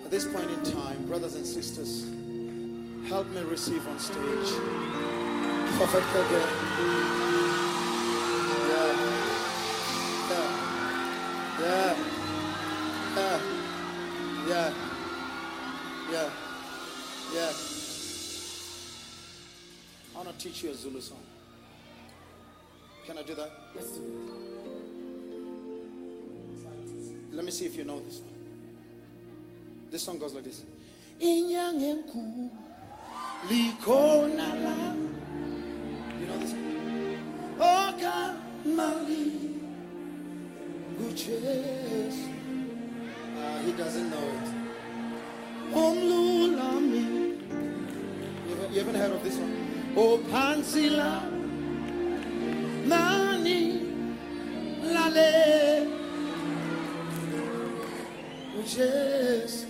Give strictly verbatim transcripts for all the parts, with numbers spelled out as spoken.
At this point in time, brothers and sisters, help me receive on stage Prophet Kage. Yeah. Yeah. Yeah. Yeah. Yeah. Yeah. I want to teach you a Zulu song. Can I do that? Yes. Let me see if you know this one. This song goes like this. Inyangenku likona la. You know this one? Oka mali guches. Ah, he doesn't know it. Omlulami. You haven't- you haven't heard of this one? Oh Pansila Nani Lale Guches.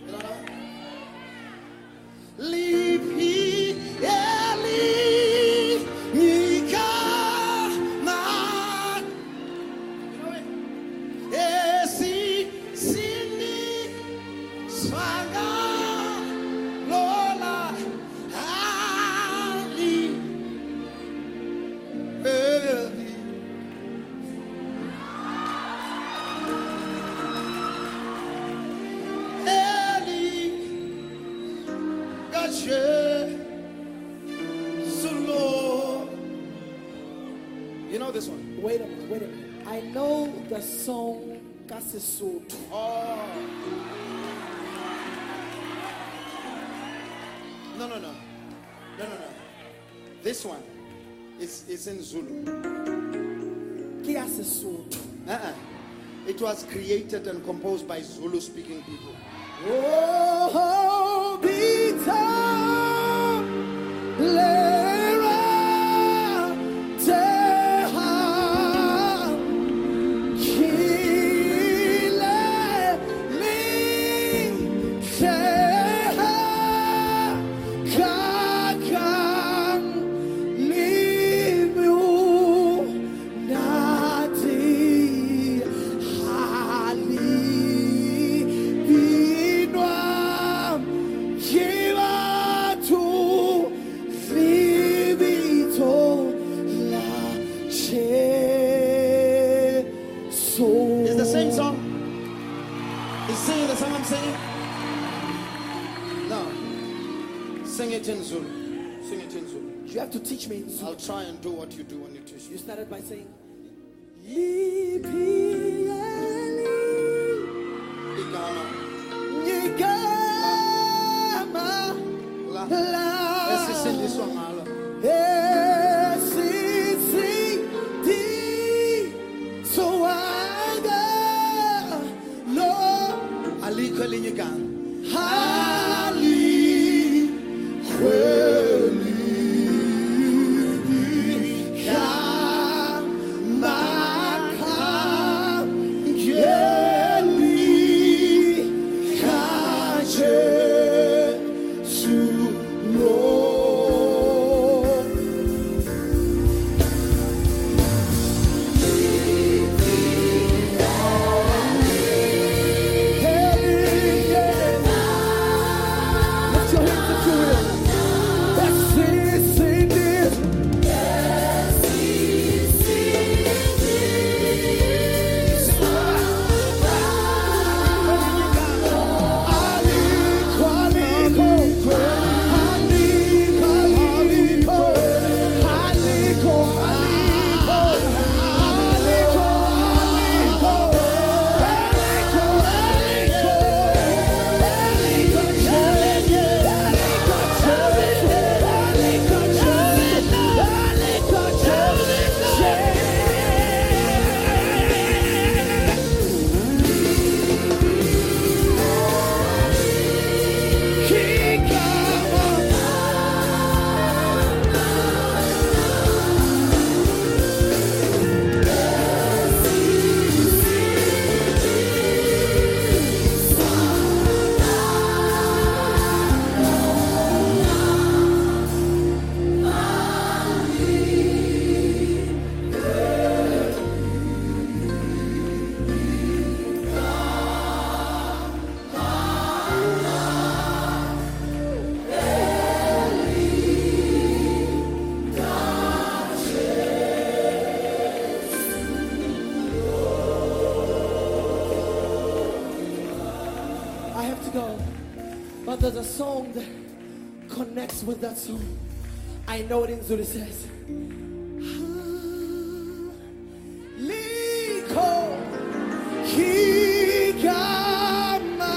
Lipi Eli Nika Na. You know it? Esi Sini Swaga Lola Ali Eli. Eli Gache Solo. You know this one? Wait a minute, wait a minute. I know the song Kasisoto. Oh. No, no, no. No, no, no. This one is is in Zulu. Kiasisoto. Uh-uh. It was created and composed by Zulu speaking people. Oh, Bita Lera Teha Kile Mi Teha Kakang Limu Nati Hali Binwam Kivatu Vivito La Che So. It's the same song. He's singing the song I'm singing. No. Sing it in Zulu. Sing it in Zulu. You have to teach me in Zulu. I'll try and do what you do when you teach You me. started by saying Lipi Eli Igama. Nyigama La. La Let's sing this one, Mala. Esisi Di Soaga Lo Aliko Linyigan. Hali Kweli Kamaka Geli Kaje Sulo. Hey, yeah. to go. But there's a song that connects with that song. I know it in Zulu. It says, Liko Higama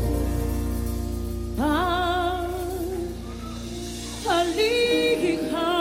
Ali